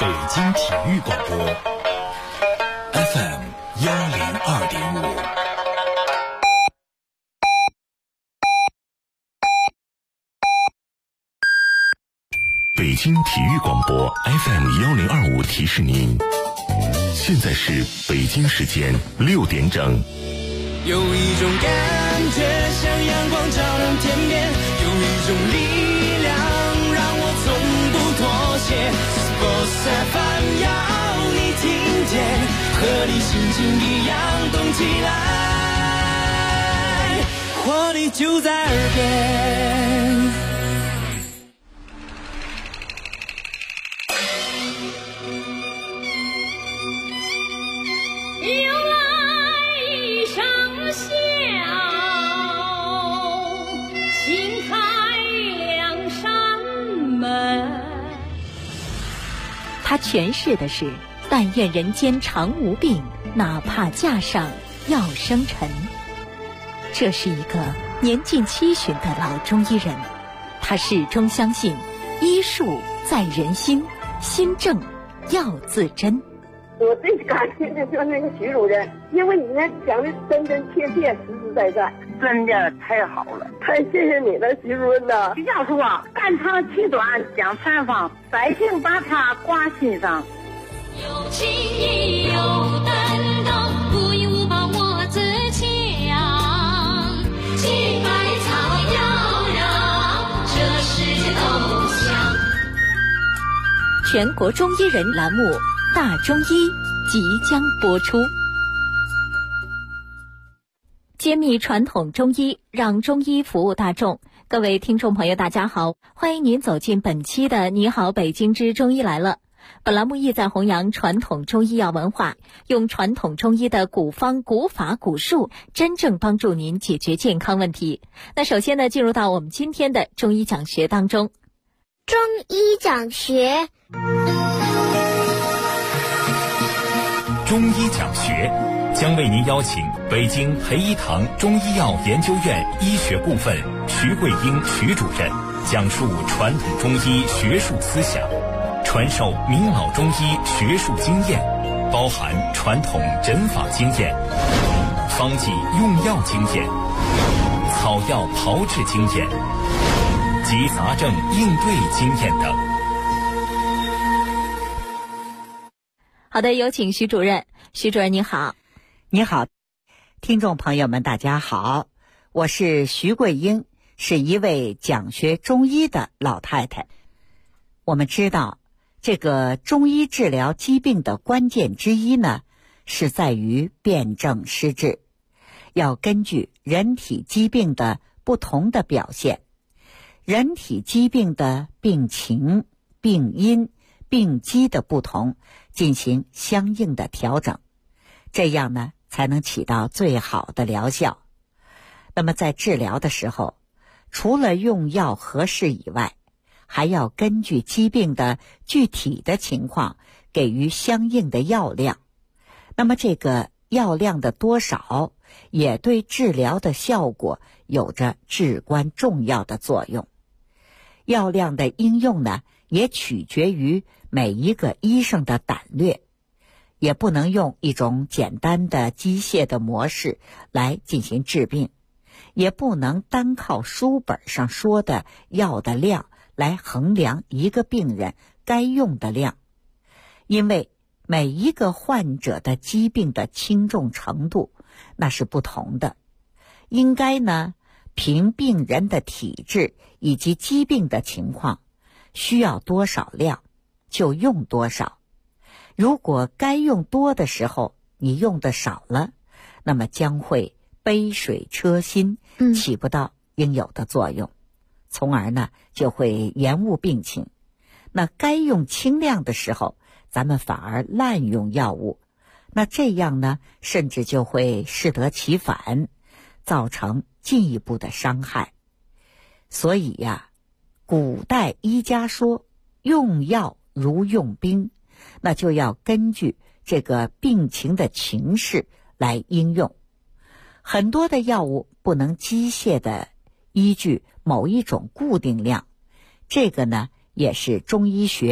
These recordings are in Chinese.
北京体育广播 FM 102.5。北京体育广播 FM 1025提示您，现在是北京时间6点整。 有一种感觉像阳光照亮天边，有一种力量让我从不妥协。Sports FM 要你听见，和你心情一样动起来，活力就在耳边。 他诠释的是但愿人间常无病，哪怕架上要生尘。这是一个年近70的老中医人，他始终相信医术在人心，心正要自珍。 我最感谢的就是那个徐主任，因为你那讲的真真切切，实实在在， 真的太好了， 太谢谢你了，徐主任呐！ 徐教授啊，肝肠气短讲采访，百姓把他挂心上。 有情义有担当，无依无靠我自强，青百草要让这世界都香。 全国中医人栏目大中医即将播出，揭秘传统中医，让中医服务大众。各位听众朋友大家好，欢迎您走进本期的你好北京之中医来了。本栏目意在弘扬传统中医药文化，用传统中医的古方古法古术，真正帮助您解决健康问题。那首先呢，进入到我们今天的中医讲学当中。 中医讲学， 中医讲学将为您邀请北京培一堂中医药研究院医学部分徐桂英徐主任讲述传统中医学术思想，传授明老中医学术经验，包含传统诊法经验、方剂用药经验、草药炮制经验及杂症应对经验等。 好的，有请徐主任。徐主任你好。 你好，听众朋友们大家好，我是徐桂英，是一位讲学中医的老太太。我们知道这个中医治疗疾病的关键之一呢，是在于辨证施治，要根据人体疾病的不同的表现，人体疾病的病情、病因、病机的不同，进行相应的调整，这样呢才能起到最好的疗效。那么在治疗的时候，除了用药合适以外，还要根据疾病的具体的情况给予相应的药量。那么这个药量的多少也对治疗的效果有着至关重要的作用。药量的应用呢，也取决于每一个医生的胆略，也不能用一种简单的机械的模式来进行治病，也不能单靠书本上说的药的量来衡量一个病人该用的量。因为每一个患者的疾病的轻重程度那是不同的，应该呢凭病人的体质以及疾病的情况，需要多少量就用多少。如果该用多的时候你用的少了，那么将会杯水车薪，起不到应有的作用，从而呢就会延误病情。那该用轻量的时候，咱们反而滥用药物，那这样呢甚至就会适得其反，造成进一步的伤害。所以呀，古代医家说用药如用兵，那就要根据这个病情的情势来应用。很多的药物不能机械的依据某一种固定量，这个呢也是中医学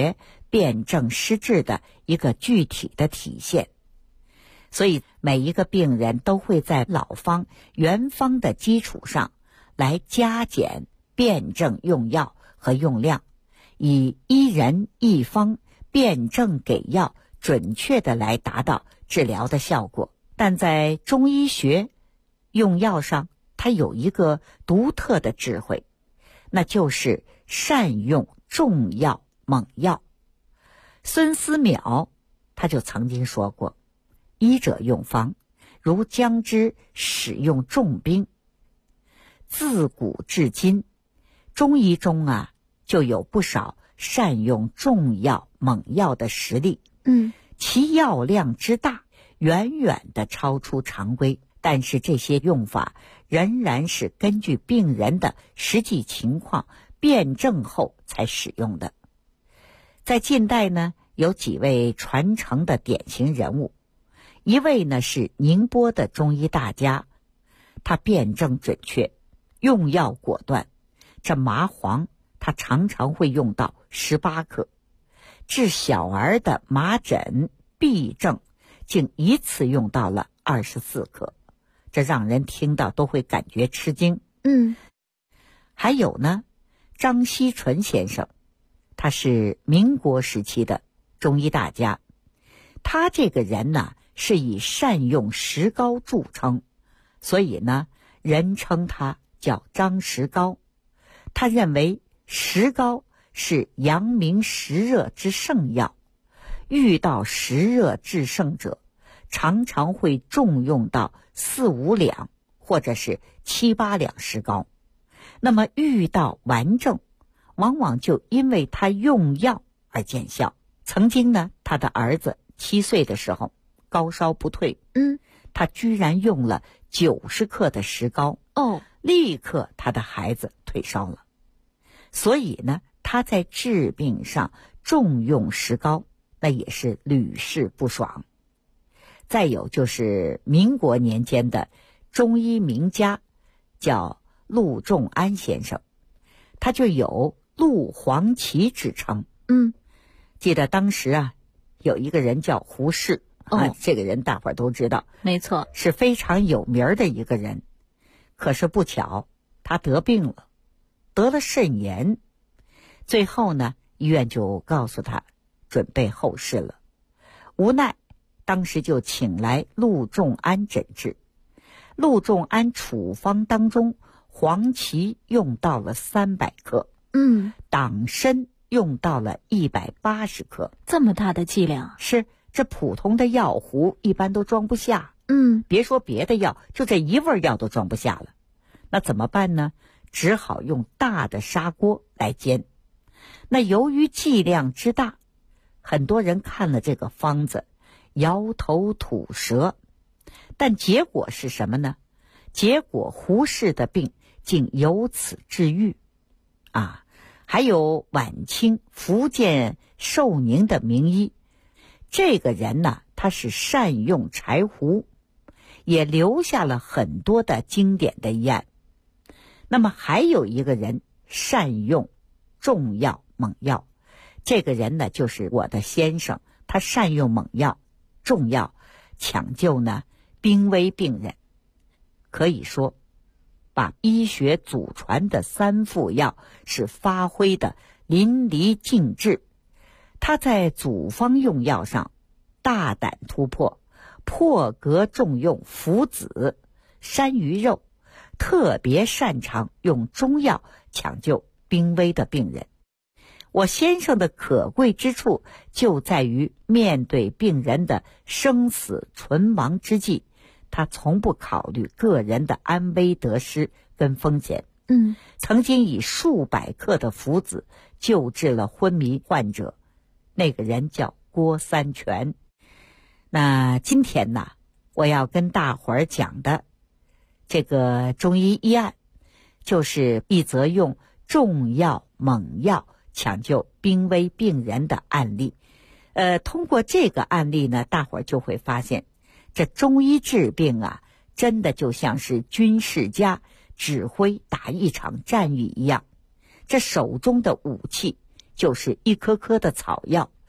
辨证施治的一个具体的体现。所以每一个病人都会在老方原方的基础上来加减辨证用药和用量，以一人一方辨证给药，准确的来达到治疗的效果。但在中医学用药上，它有一个独特的智慧，那就是善用重药猛药。孙思邈他就曾经说过，医者用方，如将之使用重兵。自古至今，中医中就有不少善用重药猛药的实例，其药量之大，远远地超出常规，但是这些用法仍然是根据病人的实际情况辩证后才使用的。在近代呢，有几位传承的典型人物，一位呢是宁波的中医大家，他辩证准确，用药果断。这麻黄他常常会用到18克，治小儿的麻疹痹症竟一次用到了24克，这让人听到都会感觉吃惊。还有呢，张锡纯先生，他是民国时期的中医大家，他这个人呢是以善用石膏著称，所以呢人称他叫张石膏。他认为石膏是阳明实热之圣药，遇到实热致盛者，常常会重用到4、5两或者是7、8两石膏。那么遇到顽症，往往就因为他用药而见效。曾经呢，他的儿子7岁的时候高烧不退，他居然用了90克的石膏，立刻他的孩子退烧了。所以呢，他在治病上重用石膏，那也是屡试不爽。再有就是民国年间的中医名家叫陆仲安先生，他就有陆黄芪之称。记得当时有一个人叫胡适，这个人大伙儿都知道， 没错， 是非常有名的一个人。可是不巧，他得病了，得了肾炎。最后呢，医院就告诉他准备后事了。无奈当时就请来陆仲安诊治。陆仲安处方当中，黄芪用到了300克，党参用到了180克。 这么大的剂量？ 是，这普通的药壶一般都装不下。别说别的药，就这一味药都装不下了。那怎么办呢？只好用大的砂锅来煎。那由于剂量之大，很多人看了这个方子摇头吐舌，但结果是什么呢？结果胡适的病竟由此治愈。还有晚清福建寿宁的名医，这个人呢，他是善用柴胡，也留下了很多的经典的医案。那么还有一个人善用重药猛药，这个人呢就是我的先生，他善用猛药重药，抢救呢濒危病人，可以说把医学祖传的3副药是发挥的淋漓尽致。他在组方用药上大胆突破，破格重用附子、山萸肉，特别擅长用中药抢救濒危的病人。我先生的可贵之处就在于面对病人的生死存亡之际，他从不考虑个人的安危得失跟风险。曾经以数百克的附子救治了昏迷患者，那个人叫郭三全。那今天呢，我要跟大伙儿讲的这个中医医案，就是一则用重药猛药抢救濒危病人的案例。通过这个案例呢，大伙儿就会发现，这中医治病真的就像是军事家指挥打一场战役一样。这手中的武器就是一颗颗的草药，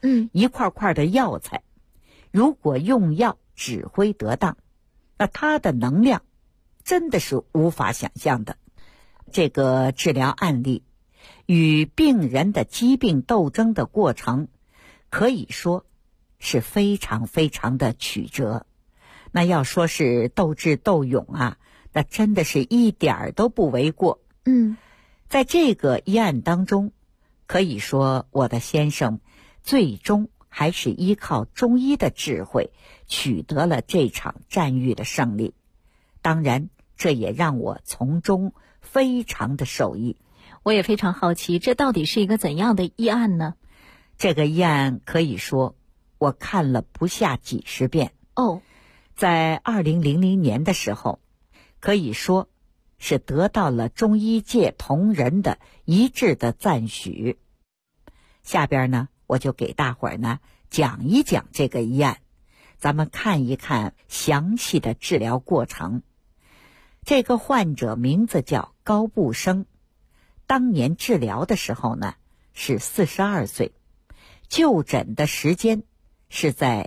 一块块的药材，如果用药指挥得当，那它的能量真的是无法想象的。这个治疗案例与病人的疾病斗争的过程，可以说是非常非常的曲折。那要说是斗智斗勇啊，那真的是一点儿都不为过。在这个医案当中，可以说我的先生最终还是依靠中医的智慧取得了这场战役的胜利。当然，这也让我从中非常的受益。 我也非常好奇，这到底是一个怎样的医案呢？ 这个医案可以说我看了不下几十遍。在2000年的时候，可以说是得到了中医界同仁的一致的赞许。下边呢，我就给大伙儿呢讲一讲这个医案，咱们看一看详细的治疗过程。这个患者名字叫高步生，当年治疗的时候呢是42岁，就诊的时间是在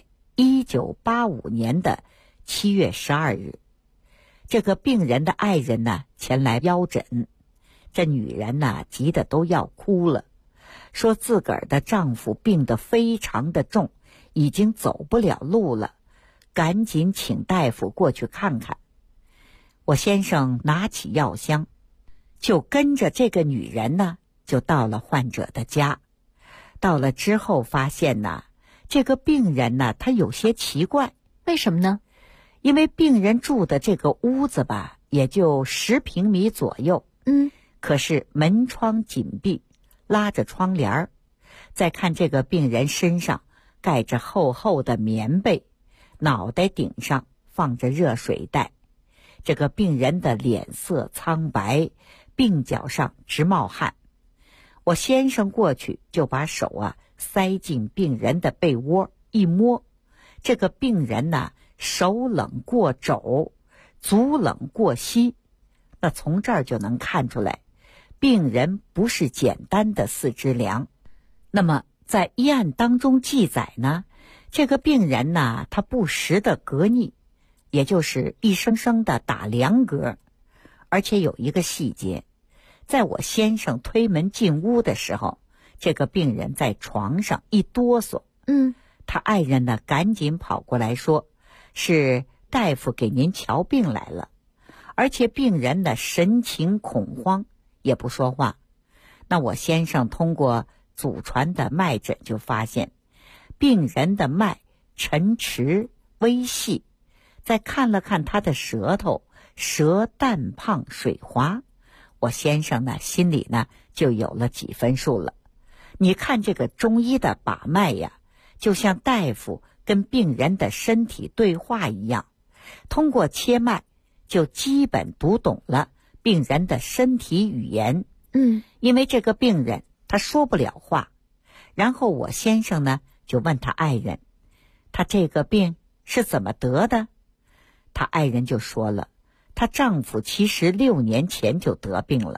1985年的7月12日。这个病人的爱人呢前来邀诊，这女人呢急得都要哭了，说自个儿的丈夫病得非常的重，已经走不了路了，赶紧请大夫过去看看。我先生拿起药箱，就跟着这个女人呢就到了患者的家。到了之后发现呢，这个病人呢他有些奇怪。 为什么呢？ 因为病人住的这个屋子吧，也就10平米左右，可是门窗紧闭，拉着窗帘儿。再看这个病人身上盖着厚厚的棉被，脑袋顶上放着热水袋。这个病人的脸色苍白，鬓角上直冒汗。我先生过去就把手塞进病人的被窝，一摸，这个病人呢手冷过肘，足冷过膝。那从这儿就能看出来，病人不是简单的四肢凉。那么在医案当中记载呢，这个病人呢他不时的嗝逆，也就是一声声的打凉嗝。而且有一个细节，在我先生推门进屋的时候，这个病人在床上一哆嗦，他爱人呢赶紧跑过来说，是大夫给您瞧病来了。而且病人的神情恐慌，也不说话。那我先生通过祖传的脉诊就发现，病人的脉沉迟微细。再看了看他的舌头，舌淡胖水滑，我先生呢心里呢就有了几分数了。你看这个中医的把脉呀，就像大夫跟病人的身体对话一样，通过切脉就基本读懂了病人的身体语言。因为这个病人他说不了话。然后我先生呢就问他爱人，他这个病是怎么得的？他爱人就说了，她丈夫其实6年前就得病了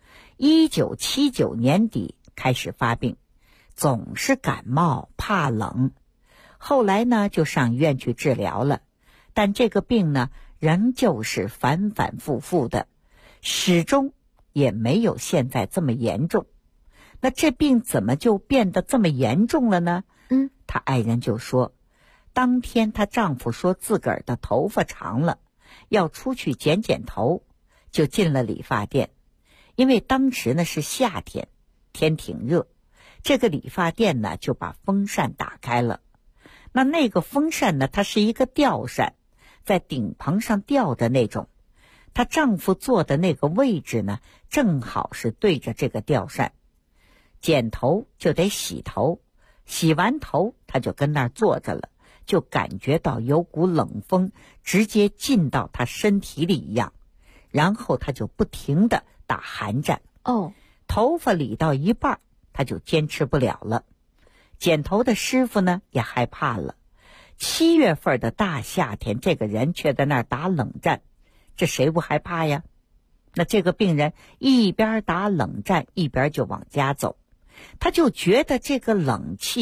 ，1979年底开始发病，总是感冒怕冷。后来呢就上医院去治疗了，但这个病呢仍旧是反反复复的，始终也没有现在这么严重。那这病怎么就变得这么严重了呢？她爱人就说，当天她丈夫说自个儿的头发长了，要出去剪剪头，就进了理发店。因为当时呢是夏天，天挺热，这个理发店呢就把风扇打开了。那个风扇呢，它是一个吊扇，在顶棚上吊着那种。她丈夫坐的那个位置呢，正好是对着这个吊扇。剪头就得洗头，洗完头她就跟那儿坐着了，就感觉到有股冷风直接进到她身体里一样，然后她就不停地打寒战。头发理到一半，她就坚持不了了。剪头的师傅呢也害怕了。7月份的大夏天，这个人却在那儿打冷战，这谁不害怕呀？那这个病人一边打冷战一边就往家走，他就觉得这个冷气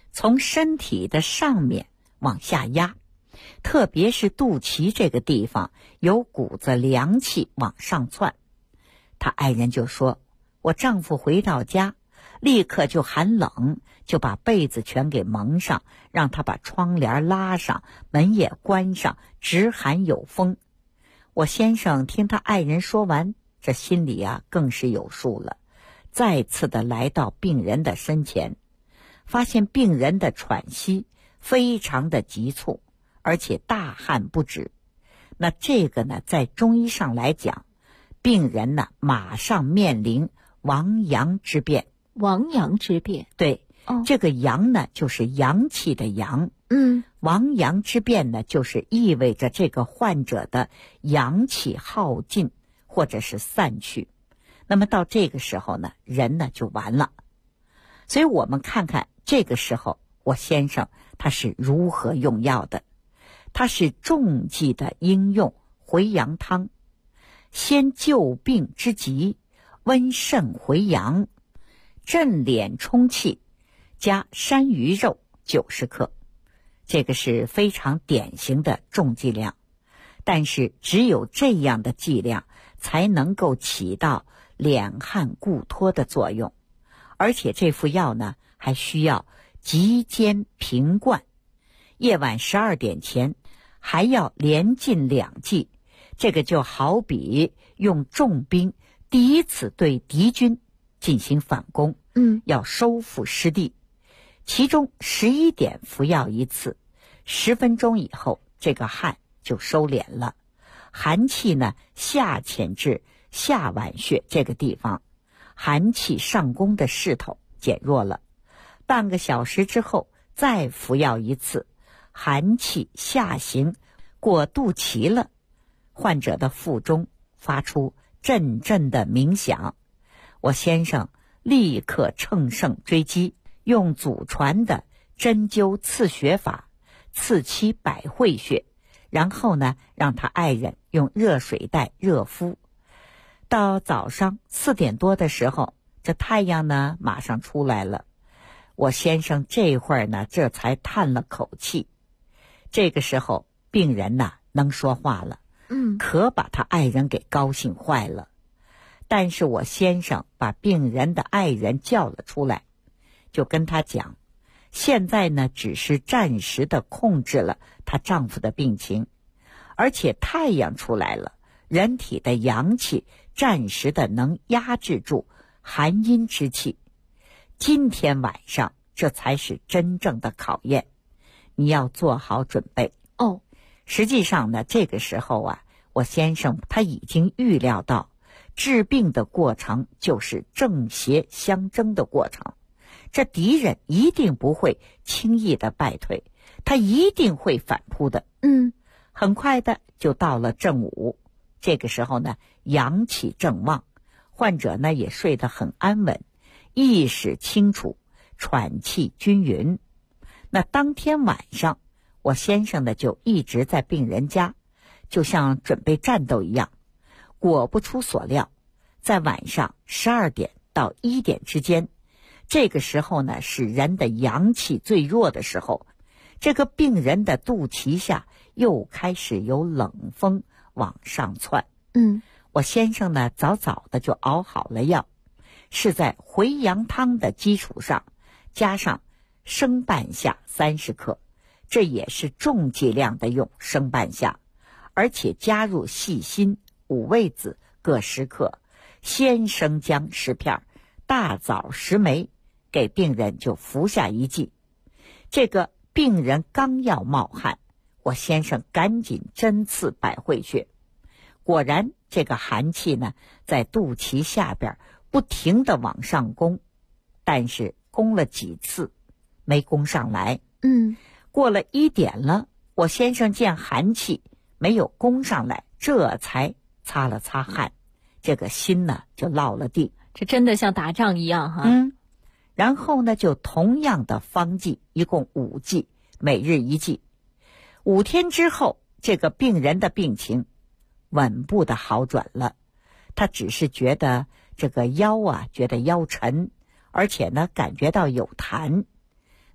从身体的上面往下压，特别是肚脐这个地方有股子凉气往上窜。他爱人就说，我丈夫回到家立刻就寒冷，就把被子全给蒙上，让他把窗帘拉上，门也关上，直喊有风。我先生听他爱人说完，这心里更是有数了，再次的来到病人的身前，发现病人的喘息非常的急促，而且大汗不止。那这个呢，在中医上来讲，病人呢马上面临亡阳之变。 亡阳之变， 对，这个阳呢就是阳气的阳，亡阳之变呢就是意味着这个患者的阳气耗尽或者是散去。那么到这个时候呢，人呢就完了。所以我们看看这个时候我先生他是如何用药的。他是重剂的应用回阳汤，先救病之急，温肾回阳，镇敛冲气，加山萸肉90克。这个是非常典型的重剂量，但是只有这样的剂量才能够起到敛汗固脱的作用。而且这副药呢还需要急间平灌，夜晚12点前还要连进2剂。这个就好比用重兵第一次对敌军进行反攻，要收复失地。其中11点服药一次，10分钟以后这个汗就收敛了，寒气呢下潜至下脘穴这个地方，寒气上攻的势头减弱了。半个小时之后再服药一次，寒气下行过肚脐了，患者的腹中发出阵阵的鸣响。我先生立刻乘胜追击，用祖传的针灸刺穴法刺其百会穴，然后呢让他爱人用热水袋热敷。到早上4点多的时候，这太阳呢马上出来了。我先生这会儿呢这才叹了口气。这个时候病人呢能说话了，可把他爱人给高兴坏了。但是我先生把病人的爱人叫了出来，就跟他讲，现在呢只是暂时的控制了她丈夫的病情，而且太阳出来了，人体的阳气暂时的能压制住寒阴之气。今天晚上这才是真正的考验，你要做好准备。实际上呢，这个时候我先生他已经预料到治病的过程就是正邪相争的过程，这敌人一定不会轻易的败退，他一定会反扑的。很快的就到了正午，这个时候呢阳气正旺，患者呢也睡得很安稳，意识清楚，喘气均匀。那当天晚上我先生呢就一直在病人家，就像准备战斗一样。果不出所料，在晚上12点到1点之间，这个时候呢是人的阳气最弱的时候，这个病人的肚脐下又开始有冷风往上窜。我先生呢早早的就熬好了药，是在回阳汤的基础上加上生半夏30克，这也是重剂量的用生半夏，而且加入细辛、五味子各10克，鲜生姜10片，大枣10枚，给病人就服下1剂。这个病人刚要冒汗，我先生赶紧针刺百会穴，果然这个寒气呢在肚脐下边不停地往上攻，但是攻了几次没攻上来。过了1点了，我先生见寒气没有攻上来，这才擦了擦汗，这个心呢就落了地。 这真的像打仗一样哈。 然后呢就同样的方剂，一共5剂，每日1剂。5天之后，这个病人的病情稳步的好转了，他只是觉得这个腰觉得腰沉，而且呢感觉到有痰。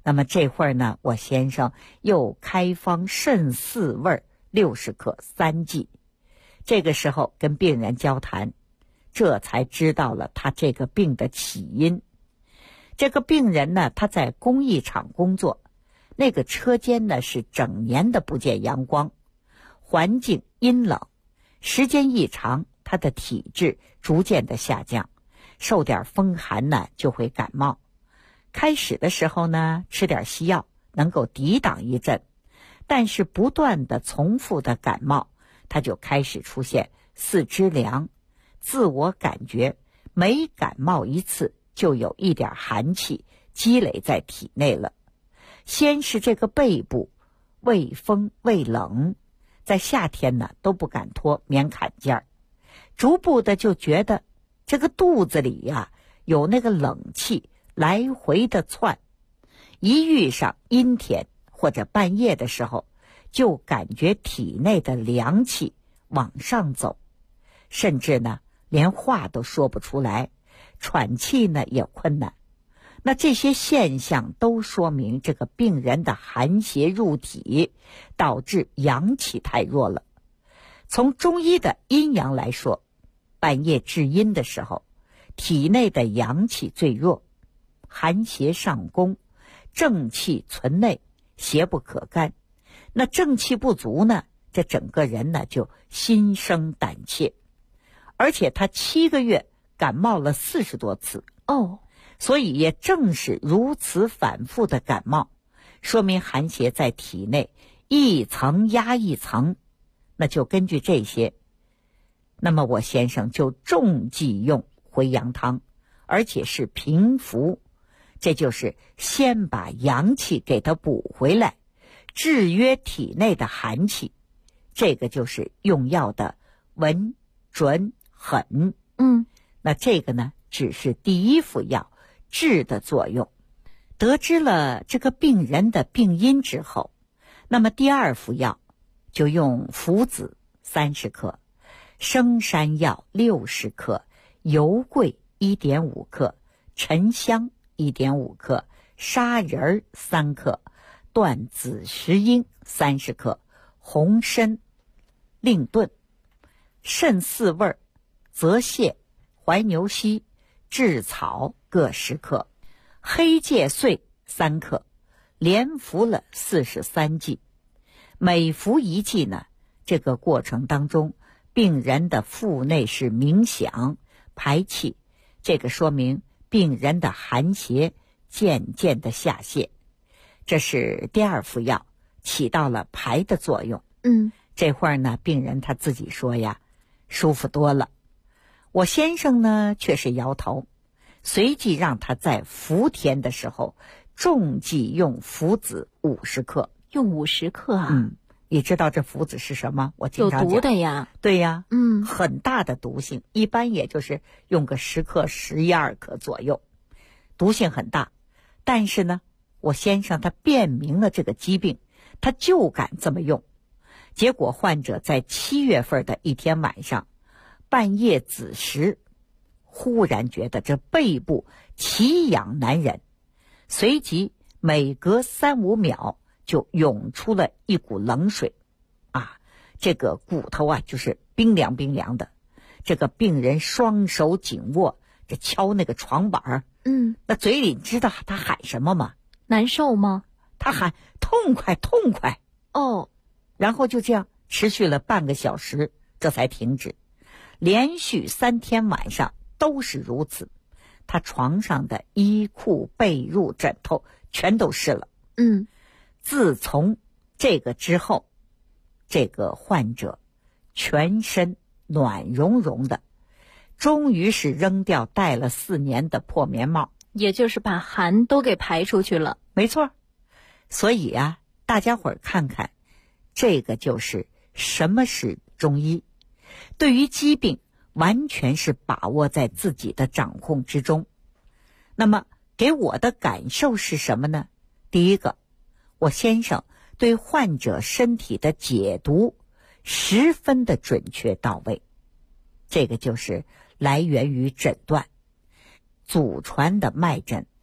那么这会儿呢，我先生又开方肾四味60克3剂。这个时候跟病人交谈，这才知道了他这个病的起因。这个病人呢，他在工艺厂工作，那个车间呢是整年的不见阳光，环境阴冷，时间一长，他的体质逐渐的下降，受点风寒呢就会感冒。开始的时候呢，吃点西药能够抵挡一阵，但是不断的重复的感冒，他就开始出现四肢凉，自我感觉每感冒一次就有一点寒气积累在体内了。先是这个背部畏风畏冷，在夏天呢都不敢脱棉坎肩儿，逐步的就觉得这个肚子里呀有那个冷气来回的窜，一遇上阴天或者半夜的时候，就感觉体内的凉气往上走，甚至呢连话都说不出来，喘气呢也困难。那这些现象都说明这个病人的寒邪入体，导致阳气太弱了。从中医的阴阳来说，半夜至阴的时候，体内的阳气最弱，寒邪上攻，正气存内，邪不可干。那正气不足呢，这整个人呢就心生胆怯，而且他7个月感冒了40多次所以也正是如此反复的感冒，说明寒邪在体内一层压一层。那就根据这些，那么我先生就重剂用回阳汤，而且是平服，这就是先把阳气给它补回来，制约体内的寒气。这个就是用药的稳准狠。那这个呢只是第一副药治的作用。得知了这个病人的病因之后，那么第二副药就用附子30克，生山药60克，油桂1.5克，沉香1.5克，砂仁3克，断子石英30克，红参另炖，肾四味、泽泻、怀牛膝、炙草各10克，黑芥碎3克，连服了43剂。每服1剂呢，这个过程当中，病人的腹内是冥想排气，这个说明病人的寒邪渐渐的下泻。这是第二副药起到了排的作用。这会儿呢，病人他自己说呀，舒服多了。我先生呢却是摇头，随即让他在伏天的时候重剂用附子50克。 用50克啊？ 你知道这附子是什么？我经常讲。 有毒的呀。 对呀。很大的毒性，一般也就是用个10克、12克左右，毒性很大。但是呢，我先生他辨明了这个疾病，他就敢这么用。结果患者在7月份的一天晚上，半夜子时，忽然觉得这背部奇痒难忍，随即每隔3-5秒就涌出了一股冷水，这个骨头就是冰凉冰凉的。这个病人双手紧握，这敲那个床板那嘴里知道他喊什么吗？ 难受吗？ 他喊痛快痛快。然后就这样持续了半个小时，这才停止。连续3天晚上都是如此，他床上的衣裤被褥枕头全都湿了。自从这个之后，这个患者全身暖融融的，终于是扔掉戴了4年的破棉帽， 也就是把寒都给排出去了。 没错。所以大家伙儿看看，这个就是什么是中医。对于疾病完全是把握在自己的掌控之中。那么给我的感受是什么呢？第一个，我先生对患者身体的解读十分的准确到位，这个就是来源于诊断。祖传的脉诊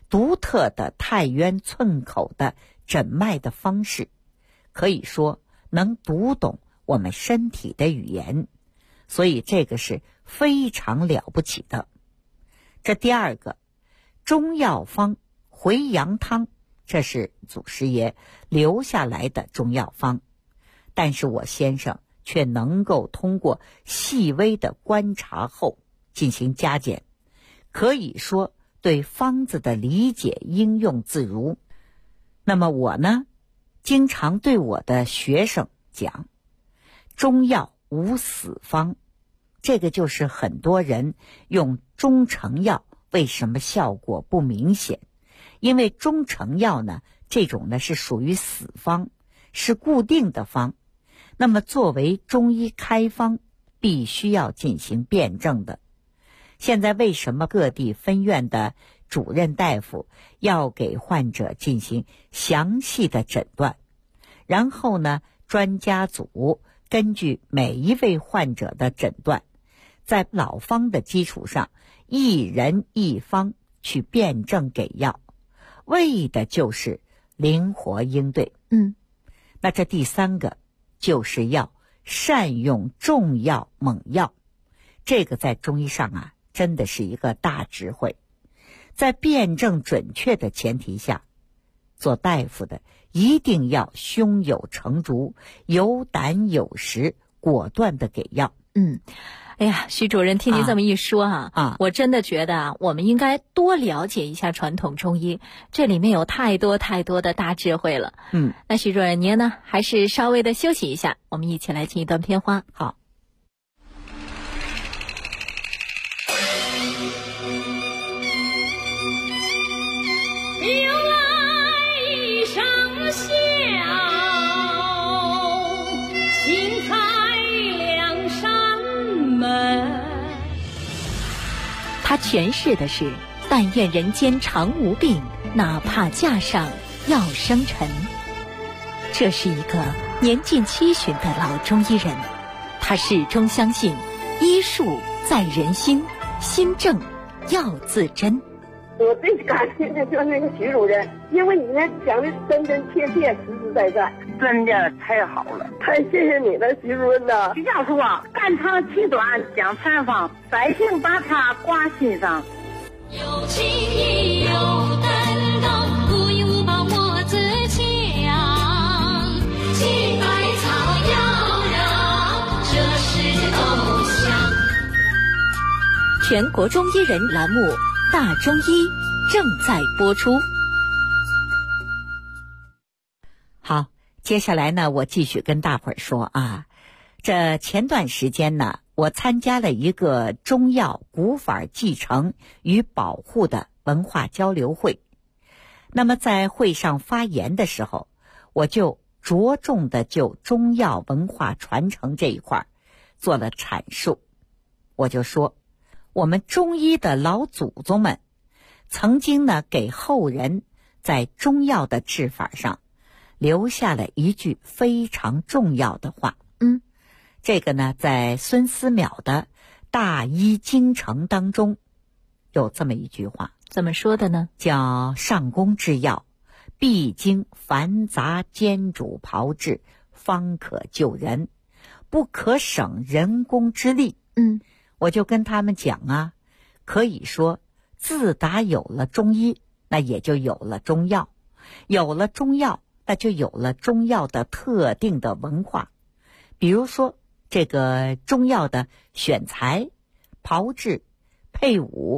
独特的太渊寸口的诊脉的方式，可以说能读懂我们身体的语言，所以这个是非常了不起的。这第二个，中药方回阳汤，这是祖师爷留下来的中药方，但是我先生却能够通过细微的观察后进行加减，可以说对方子的理解应用自如。那么我呢，经常对我的学生讲，中药无死方，这个就是很多人用中成药为什么效果不明显，因为中成药呢，这种呢是属于死方，是固定的方，那么作为中医开方必须要进行辩证的。现在为什么各地分院的主任大夫要给患者进行详细的诊断，然后呢，专家组根据每一位患者的诊断，在老方的基础上一人一方去辩证给药，为的就是灵活应对。那这第三个就是要善用重药猛药，这个在中医上啊真的是一个大智慧。在辩证准确的前提下，做大夫的一定要胸有成竹，有胆有识，果断的给药。 哎呀，徐主任，听您这么一说我真的觉得我们应该多了解一下传统中医，这里面有太多太多的大智慧了。那徐主任您呢，还是稍微的休息一下，我们一起来听一段片花。 好。 他诠释的是但愿人间常无病，哪怕架上要生尘。这是一个年近70的老中医人，他始终相信医术在人心，心正要自真。 我最感谢的就是那个徐主任，因为你那讲的真真切切，实实在在， 真的太好了， 太谢谢你了，徐主任呐！ 徐教授啊，肝长气短讲采访，百姓把他挂心上。 有情义有担当，无依无靠我自强，青百草悠悠，这是偶像。 全国中医人栏目大中医正在播出。 好，接下来呢，我继续跟大伙儿说这前段时间呢，我参加了一个中药古法继承与保护的文化交流会。那么在会上发言的时候，我就着重的就中药文化传承这一块做了阐述。我就说，我们中医的老祖宗们曾经呢，给后人在中药的治法上留下了一句非常重要的话。这个呢，在孙思邈的《大医精诚》当中有这么一句话， 怎么说的呢？ 叫上工之药，必经繁杂煎煮炮制，方可救人，不可省人工之力。我就跟他们讲可以说自打有了中医，那也就有了中药，有了中药，那就有了中药的特定的文化。比如说这个中药的选材、炮制、配伍、